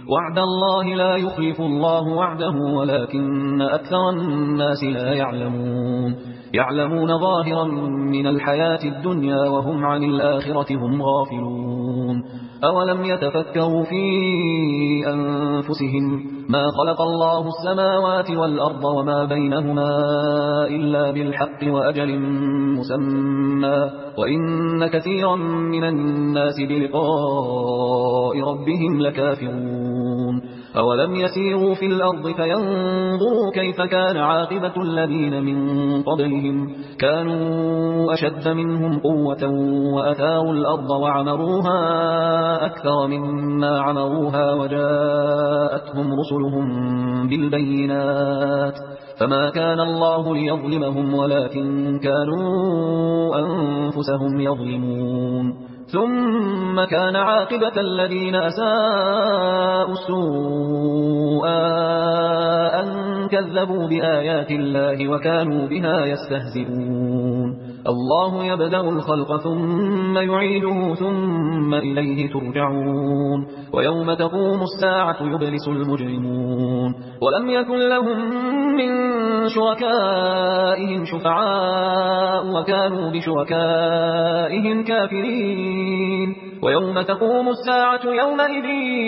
وعد الله لا يخلف الله وعده ولكن أكثر الناس لا يعلمون ظاهرا من الحياة الدنيا وهم عن الآخرة هم غافلون. أولم يتفكروا في أنفسهم ما خلق الله السماوات والأرض وما بينهما إلا بالحق وأجل مسمى وإن كثيرا من الناس بلقاء ربهم لكافرون. أولم يسيروا في الأرض فينظروا كيف كان عاقبة الذين من قبلهم كانوا أشد منهم قوة وأثاروا الأرض وعمروها أكثر مما عمروها وجاءتهم رسلهم بالبينات فما كان الله ليظلمهم ولكن كانوا أنفسهم يظلمون. ثم كان عاقبة الذين أساءوا السوء أن كذبوا بآيات الله وكانوا بها يستهزئون. الله يبدأ الخلق ثم يعيده ثم إليه ترجعون. ويوم تقوم الساعة يبلس المجرمون ولم يكن لهم من شركائهم شفعاء وكانوا بشركائهم كافرين. ويوم تقوم الساعة يومئذ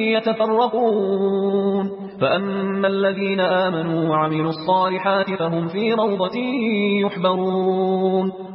يتفرقون فأما الذين آمنوا وعملوا الصالحات فهم في روضة يحبرون